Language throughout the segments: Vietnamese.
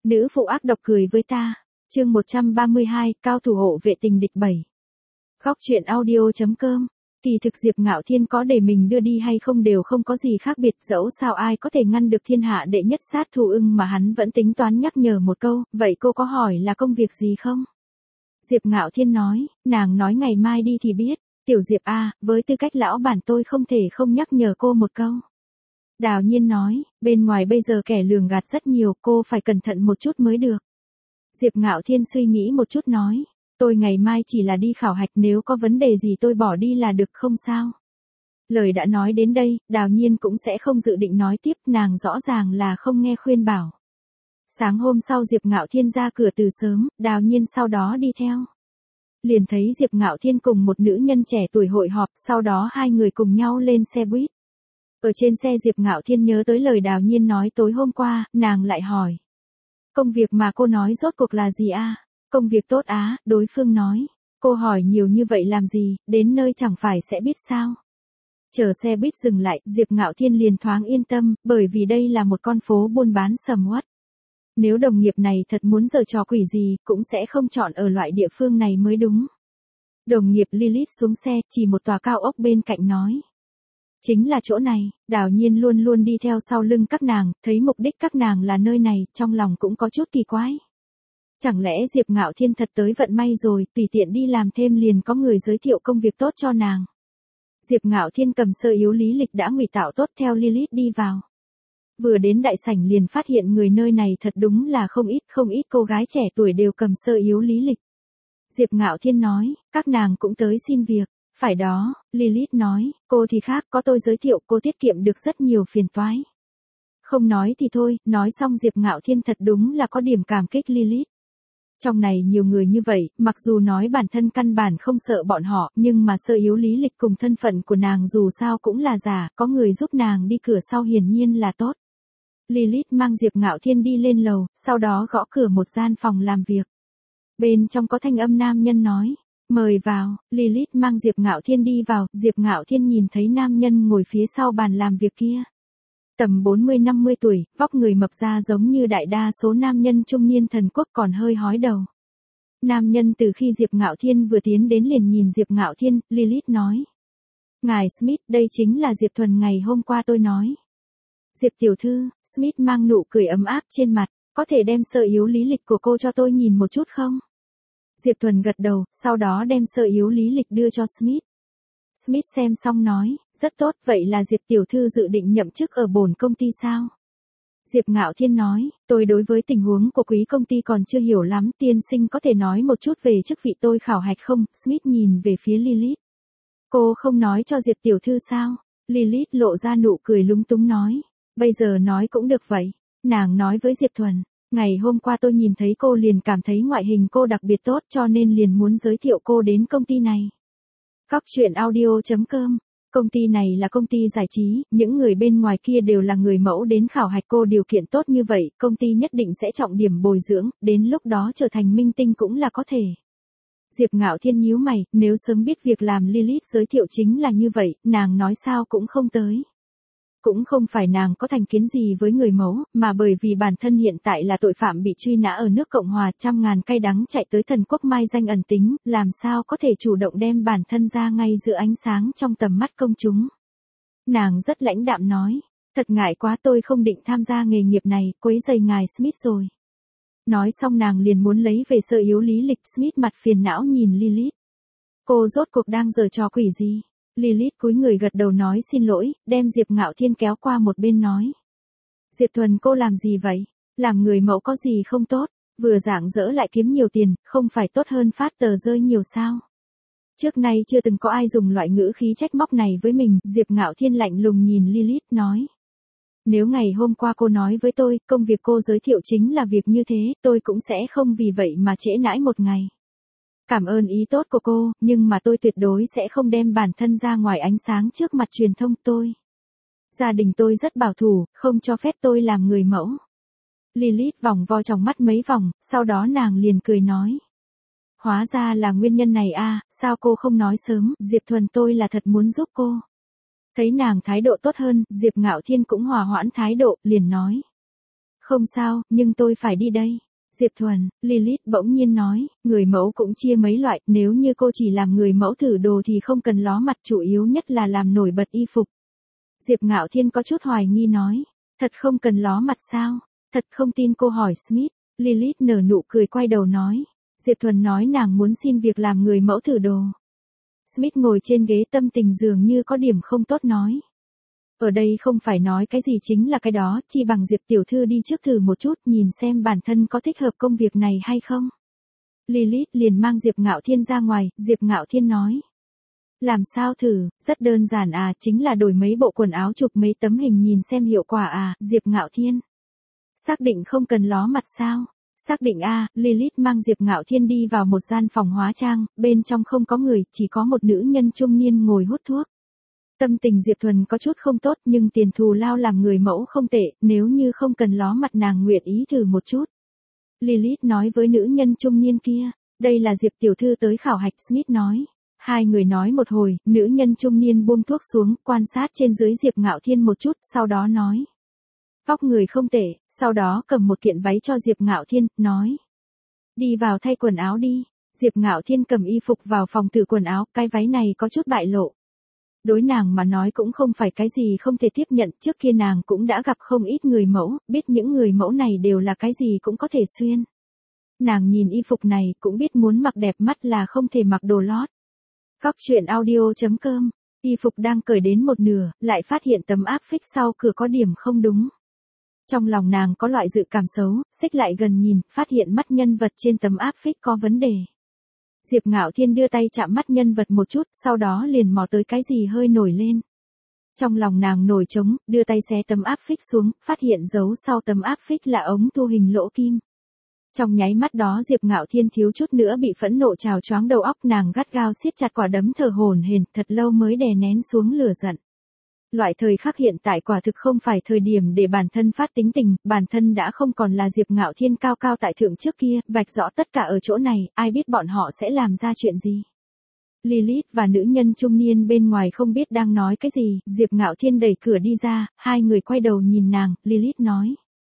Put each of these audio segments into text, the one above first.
Nữ phụ ác độc cười với ta. Chương 132, cao thủ hộ vệ tình địch 7. Góc truyện audio.com. Kỳ thực Diệp Ngạo Thiên có để mình đưa đi hay không đều không có gì khác biệt, dẫu sao ai có thể ngăn được thiên hạ đệ nhất sát thủ ưng mà hắn vẫn tính toán nhắc nhở một câu, vậy cô có hỏi là công việc gì không? Diệp Ngạo Thiên nói, nàng nói ngày mai đi thì biết. Tiểu Diệp à, với tư cách lão bản tôi không thể không nhắc nhở cô một câu. Đào Nhiên nói, bên ngoài bây giờ kẻ lường gạt rất nhiều, cô phải cẩn thận một chút mới được. Diệp Ngạo Thiên suy nghĩ một chút nói, tôi ngày mai chỉ là đi khảo hạch, nếu có vấn đề gì tôi bỏ đi là được, không sao. Lời đã nói đến đây, Đào Nhiên cũng sẽ không dự định nói tiếp, nàng rõ ràng là không nghe khuyên bảo. Sáng hôm sau Diệp Ngạo Thiên ra cửa từ sớm, Đào Nhiên sau đó đi theo. Liền thấy Diệp Ngạo Thiên cùng một nữ nhân trẻ tuổi hội họp, sau đó hai người cùng nhau lên xe buýt. Ở trên xe Diệp Ngạo Thiên nhớ tới lời Đào Nhiên nói tối hôm qua, nàng lại hỏi. Công việc mà cô nói rốt cuộc là gì à? Công việc tốt á, đối phương nói. Cô hỏi nhiều như vậy làm gì, đến nơi chẳng phải sẽ biết sao? Chờ xe buýt dừng lại, Diệp Ngạo Thiên liền thoáng yên tâm, bởi vì đây là một con phố buôn bán sầm uất. Nếu đồng nghiệp này thật muốn giở trò quỷ gì, cũng sẽ không chọn ở loại địa phương này mới đúng. Đồng nghiệp Lilith xuống xe, chỉ một tòa cao ốc bên cạnh nói. Chính là chỗ này. Đào Nhiên luôn luôn đi theo sau lưng các nàng, thấy mục đích các nàng là nơi này, trong lòng cũng có chút kỳ quái. Chẳng lẽ Diệp Ngạo Thiên thật tới vận may rồi, tùy tiện đi làm thêm liền có người giới thiệu công việc tốt cho nàng. Diệp Ngạo Thiên cầm sơ yếu lý lịch đã ngụy tạo tốt theo Lilith đi vào. Vừa đến đại sảnh liền phát hiện người nơi này thật đúng là không ít cô gái trẻ tuổi đều cầm sơ yếu lý lịch. Diệp Ngạo Thiên nói, các nàng cũng tới xin việc. Phải đó, Lilith nói, cô thì khác, có tôi giới thiệu cô tiết kiệm được rất nhiều phiền toái. Không nói thì thôi, nói xong Diệp Ngạo Thiên thật đúng là có điểm cảm kích Lilith. Trong này nhiều người như vậy, mặc dù nói bản thân căn bản không sợ bọn họ, nhưng mà sơ yếu lý lịch cùng thân phận của nàng dù sao cũng là giả, có người giúp nàng đi cửa sau hiển nhiên là tốt. Lilith mang Diệp Ngạo Thiên đi lên lầu, sau đó gõ cửa một gian phòng làm việc. Bên trong có thanh âm nam nhân nói. Mời vào. Lilith mang Diệp Ngạo Thiên đi vào, Diệp Ngạo Thiên nhìn thấy nam nhân ngồi phía sau bàn làm việc kia. Tầm 40-50 tuổi, vóc người mập ra giống như đại đa số nam nhân trung niên thần quốc, còn hơi hói đầu. Nam nhân từ khi Diệp Ngạo Thiên vừa tiến đến liền nhìn Diệp Ngạo Thiên, Lilith nói. Ngài Smith, đây chính là Diệp Thuần ngày hôm qua tôi nói. Diệp tiểu thư, Smith mang nụ cười ấm áp trên mặt, có thể đem sơ yếu lý lịch của cô cho tôi nhìn một chút không? Diệp Thuần gật đầu, sau đó đem sơ yếu lý lịch đưa cho Smith. Smith xem xong nói, rất tốt, vậy là Diệp tiểu thư dự định nhậm chức ở bổn công ty sao? Diệp Ngạo Thiên nói, tôi đối với tình huống của quý công ty còn chưa hiểu lắm, tiên sinh có thể nói một chút về chức vị tôi khảo hạch không? Smith nhìn về phía Lilith. Cô không nói cho Diệp tiểu thư sao? Lilith lộ ra nụ cười lúng túng nói, bây giờ nói cũng được vậy. Nàng nói với Diệp Thuần. Ngày hôm qua tôi nhìn thấy cô liền cảm thấy ngoại hình cô đặc biệt tốt cho nên liền muốn giới thiệu cô đến công ty này. Góc truyện audio.com. Công ty này là công ty giải trí, những người bên ngoài kia đều là người mẫu đến khảo hạch, cô điều kiện tốt như vậy, công ty nhất định sẽ trọng điểm bồi dưỡng, đến lúc đó trở thành minh tinh cũng là có thể. Diệp Ngạo Thiên nhíu mày, nếu sớm biết việc làm Lilith giới thiệu chính là như vậy, nàng nói sao cũng không tới. Cũng không phải nàng có thành kiến gì với người mẫu, mà bởi vì bản thân hiện tại là tội phạm bị truy nã ở nước Cộng hòa, trăm ngàn cay đắng chạy tới thần quốc mai danh ẩn tính, làm sao có thể chủ động đem bản thân ra ngay giữa ánh sáng trong tầm mắt công chúng. Nàng rất lãnh đạm nói, thật ngại quá, tôi không định tham gia nghề nghiệp này, quấy rầy ngài Smith rồi. Nói xong nàng liền muốn lấy về sơ yếu lý lịch. Smith mặt phiền não nhìn Lilith. Cô rốt cuộc đang giở trò quỷ gì? Lilith cúi người gật đầu nói xin lỗi, đem Diệp Ngạo Thiên kéo qua một bên nói. Diệp Thuần, cô làm gì vậy? Làm người mẫu có gì không tốt? Vừa rạng rỡ lại kiếm nhiều tiền, không phải tốt hơn phát tờ rơi nhiều sao? Trước nay chưa từng có ai dùng loại ngữ khí trách móc này với mình. Diệp Ngạo Thiên lạnh lùng nhìn Lilith nói. Nếu ngày hôm qua cô nói với tôi, công việc cô giới thiệu chính là việc như thế, tôi cũng sẽ không vì vậy mà trễ nãi một ngày. Cảm ơn ý tốt của cô, nhưng mà tôi tuyệt đối sẽ không đem bản thân ra ngoài ánh sáng trước mặt truyền thông tôi. Gia đình tôi rất bảo thủ, không cho phép tôi làm người mẫu. Lilith vòng vo trong mắt mấy vòng, sau đó nàng liền cười nói. Hóa ra là nguyên nhân này à, sao cô không nói sớm, Diệp Thuần tôi là thật muốn giúp cô. Thấy nàng thái độ tốt hơn, Diệp Ngạo Thiên cũng hòa hoãn thái độ, liền nói. Không sao, nhưng tôi phải đi đây. Diệp Thuần, Lilith bỗng nhiên nói, người mẫu cũng chia mấy loại, nếu như cô chỉ làm người mẫu thử đồ thì không cần ló mặt, chủ yếu nhất là làm nổi bật y phục. Diệp Ngạo Thiên có chút hoài nghi nói, thật không cần ló mặt sao? Thật không tin cô hỏi Smith. Lilith nở nụ cười quay đầu nói, Diệp Thuần nói nàng muốn xin việc làm người mẫu thử đồ. Smith ngồi trên ghế tâm tình dường như có điểm không tốt nói. Ở đây không phải nói cái gì chính là cái đó, chi bằng Diệp tiểu thư đi trước thử một chút nhìn xem bản thân có thích hợp công việc này hay không. Lilith liền mang Diệp Ngạo Thiên ra ngoài, Diệp Ngạo Thiên nói. Làm sao thử, rất đơn giản à, chính là đổi mấy bộ quần áo chụp mấy tấm hình nhìn xem hiệu quả à, Diệp Ngạo Thiên. Xác định không cần ló mặt sao? Xác định a. Lilith mang Diệp Ngạo Thiên đi vào một gian phòng hóa trang, bên trong không có người, chỉ có một nữ nhân trung niên ngồi hút thuốc. Tâm tình Diệp Thuần có chút không tốt nhưng tiền thù lao làm người mẫu không tệ, nếu như không cần ló mặt nàng nguyện ý thử một chút. Lilith nói với nữ nhân trung niên kia, đây là Diệp tiểu thư tới khảo hạch. Smith nói. Hai người nói một hồi, nữ nhân trung niên buông thuốc xuống, quan sát trên dưới Diệp Ngạo Thiên một chút, sau đó nói. Vóc người không tệ, sau đó cầm một kiện váy cho Diệp Ngạo Thiên, nói. Đi vào thay quần áo đi. Diệp Ngạo Thiên cầm y phục vào phòng thử quần áo, cái váy này có chút bại lộ. Đối nàng mà nói cũng không phải cái gì không thể tiếp nhận, trước kia nàng cũng đã gặp không ít người mẫu, biết những người mẫu này đều là cái gì cũng có thể xuyên. Nàng nhìn y phục này cũng biết muốn mặc đẹp mắt là không thể mặc đồ lót. Góc truyện audio.com, y phục đang cởi đến một nửa, lại phát hiện tấm áp phích sau cửa có điểm không đúng. Trong lòng nàng có loại dự cảm xấu, xích lại gần nhìn, phát hiện mắt nhân vật trên tấm áp phích có vấn đề. Diệp Ngạo Thiên đưa tay chạm mắt nhân vật một chút, sau đó liền mò tới cái gì hơi nổi lên. Trong lòng nàng nổi trống, đưa tay xé tấm áp phích xuống, phát hiện dấu sau tấm áp phích là ống thu hình lỗ kim. Trong nháy mắt đó Diệp Ngạo Thiên thiếu chút nữa bị phẫn nộ trào choáng đầu óc, nàng gắt gao siết chặt quả đấm thở hổn hển, thật lâu mới đè nén xuống lửa giận. Loại thời khắc hiện tại quả thực không phải thời điểm để bản thân phát tính tình, bản thân đã không còn là Diệp Ngạo Thiên cao cao tại thượng trước kia, vạch rõ tất cả ở chỗ này, ai biết bọn họ sẽ làm ra chuyện gì. Lilith và nữ nhân trung niên bên ngoài không biết đang nói cái gì, Diệp Ngạo Thiên đẩy cửa đi ra, hai người quay đầu nhìn nàng, Lilith nói.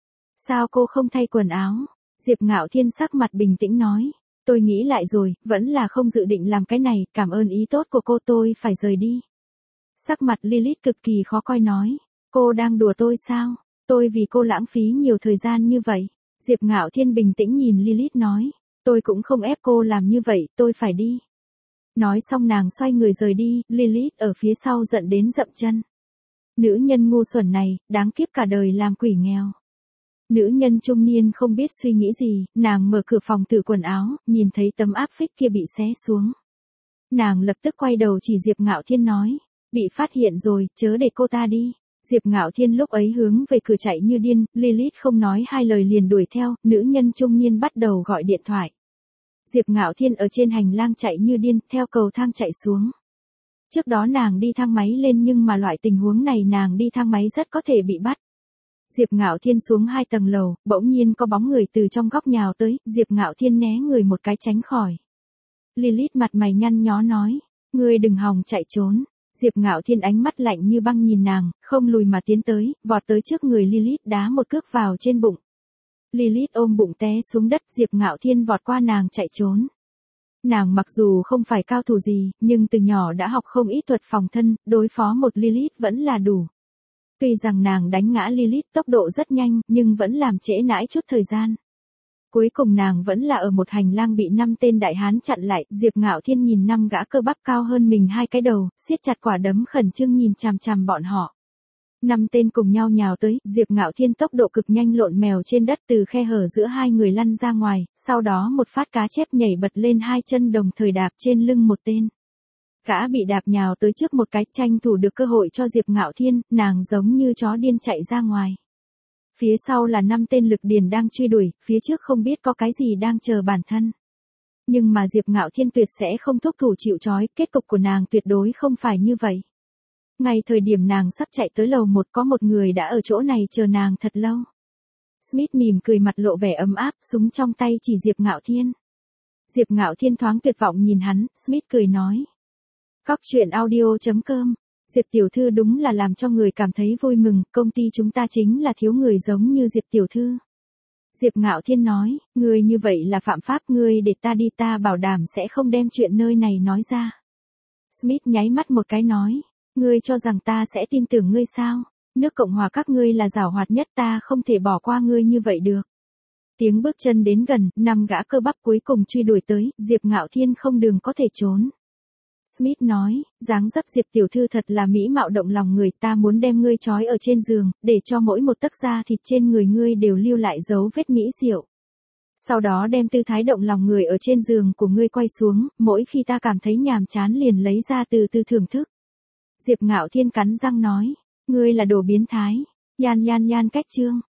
Sao cô không thay quần áo? Diệp Ngạo Thiên sắc mặt bình tĩnh nói. Tôi nghĩ lại rồi, vẫn là không dự định làm cái này, cảm ơn ý tốt của cô, tôi phải rời đi. Sắc mặt Lilith cực kỳ khó coi nói. Cô đang đùa tôi sao? Tôi vì cô lãng phí nhiều thời gian như vậy. Diệp Ngạo Thiên bình tĩnh nhìn Lilith nói. Tôi cũng không ép cô làm như vậy, tôi phải đi. Nói xong nàng xoay người rời đi, Lilith ở phía sau giận đến dậm chân. Nữ nhân ngu xuẩn này, đáng kiếp cả đời làm quỷ nghèo. Nữ nhân trung niên không biết suy nghĩ gì, nàng mở cửa phòng thử quần áo, nhìn thấy tấm áp phích kia bị xé xuống. Nàng lập tức quay đầu chỉ Diệp Ngạo Thiên nói. Bị phát hiện rồi, chớ để cô ta đi. Diệp Ngạo Thiên lúc ấy hướng về cửa chạy như điên, Lilith không nói hai lời liền đuổi theo, nữ nhân trung niên bắt đầu gọi điện thoại. Diệp Ngạo Thiên ở trên hành lang chạy như điên, theo cầu thang chạy xuống. Trước đó nàng đi thang máy lên nhưng mà loại tình huống này nàng đi thang máy rất có thể bị bắt. Diệp Ngạo Thiên xuống 2 tầng lầu, bỗng nhiên có bóng người từ trong góc nhào tới, Diệp Ngạo Thiên né người một cái tránh khỏi. Lilith mặt mày nhăn nhó nói, ngươi đừng hòng chạy trốn. Diệp Ngạo Thiên ánh mắt lạnh như băng nhìn nàng, không lùi mà tiến tới, vọt tới trước người Lilith đá một cước vào trên bụng. Lilith ôm bụng té xuống đất, Diệp Ngạo Thiên vọt qua nàng chạy trốn. Nàng mặc dù không phải cao thủ gì, nhưng từ nhỏ đã học không ít thuật phòng thân, đối phó một Lilith vẫn là đủ. Tuy rằng nàng đánh ngã Lilith tốc độ rất nhanh, nhưng vẫn làm trễ nãi chút thời gian. Cuối cùng nàng vẫn là ở một hành lang bị 5 tên đại hán chặn lại, Diệp Ngạo Thiên nhìn 5 gã cơ bắp cao hơn mình 2 cái đầu, siết chặt quả đấm khẩn trương nhìn chằm chằm bọn họ. 5 tên cùng nhau nhào tới, Diệp Ngạo Thiên tốc độ cực nhanh lộn mèo trên đất từ khe hở giữa hai người lăn ra ngoài, sau đó một phát cá chép nhảy bật lên 2 chân đồng thời đạp trên lưng một tên. Gã bị đạp nhào tới trước một cái, tranh thủ được cơ hội cho Diệp Ngạo Thiên, nàng giống như chó điên chạy ra ngoài. Phía sau là 5 tên lực điền đang truy đuổi, phía trước không biết có cái gì đang chờ bản thân. Nhưng mà Diệp Ngạo Thiên tuyệt sẽ không thúc thủ chịu trói, kết cục của nàng tuyệt đối không phải như vậy. Ngay thời điểm nàng sắp chạy tới lầu 1 có một người đã ở chỗ này chờ nàng thật lâu. Smith mỉm cười mặt lộ vẻ ấm áp, súng trong tay chỉ Diệp Ngạo Thiên. Diệp Ngạo Thiên thoáng tuyệt vọng nhìn hắn, Smith cười nói. Góc truyện audio.com, Diệp tiểu thư đúng là làm cho người cảm thấy vui mừng, công ty chúng ta chính là thiếu người giống như Diệp tiểu thư. Diệp Ngạo Thiên nói, ngươi như vậy là phạm pháp, ngươi để ta đi, ta bảo đảm sẽ không đem chuyện nơi này nói ra. Smith nháy mắt một cái nói, ngươi cho rằng ta sẽ tin tưởng ngươi sao? Nước Cộng hòa các ngươi là giảo hoạt nhất, ta không thể bỏ qua ngươi như vậy được. Tiếng bước chân đến gần, 5 gã cơ bắp cuối cùng truy đuổi tới, Diệp Ngạo Thiên không đường có thể trốn. Smith nói, dáng dấp Diệp tiểu thư thật là mỹ mạo động lòng người, ta muốn đem ngươi trói ở trên giường, để cho mỗi một tấc da thịt trên người ngươi đều lưu lại dấu vết mỹ diệu. Sau đó đem tư thái động lòng người ở trên giường của ngươi quay xuống, mỗi khi ta cảm thấy nhàm chán liền lấy ra từ từ thưởng thức. Diệp Ngạo Thiên cắn răng nói, ngươi là đồ biến thái. Yan cách chương.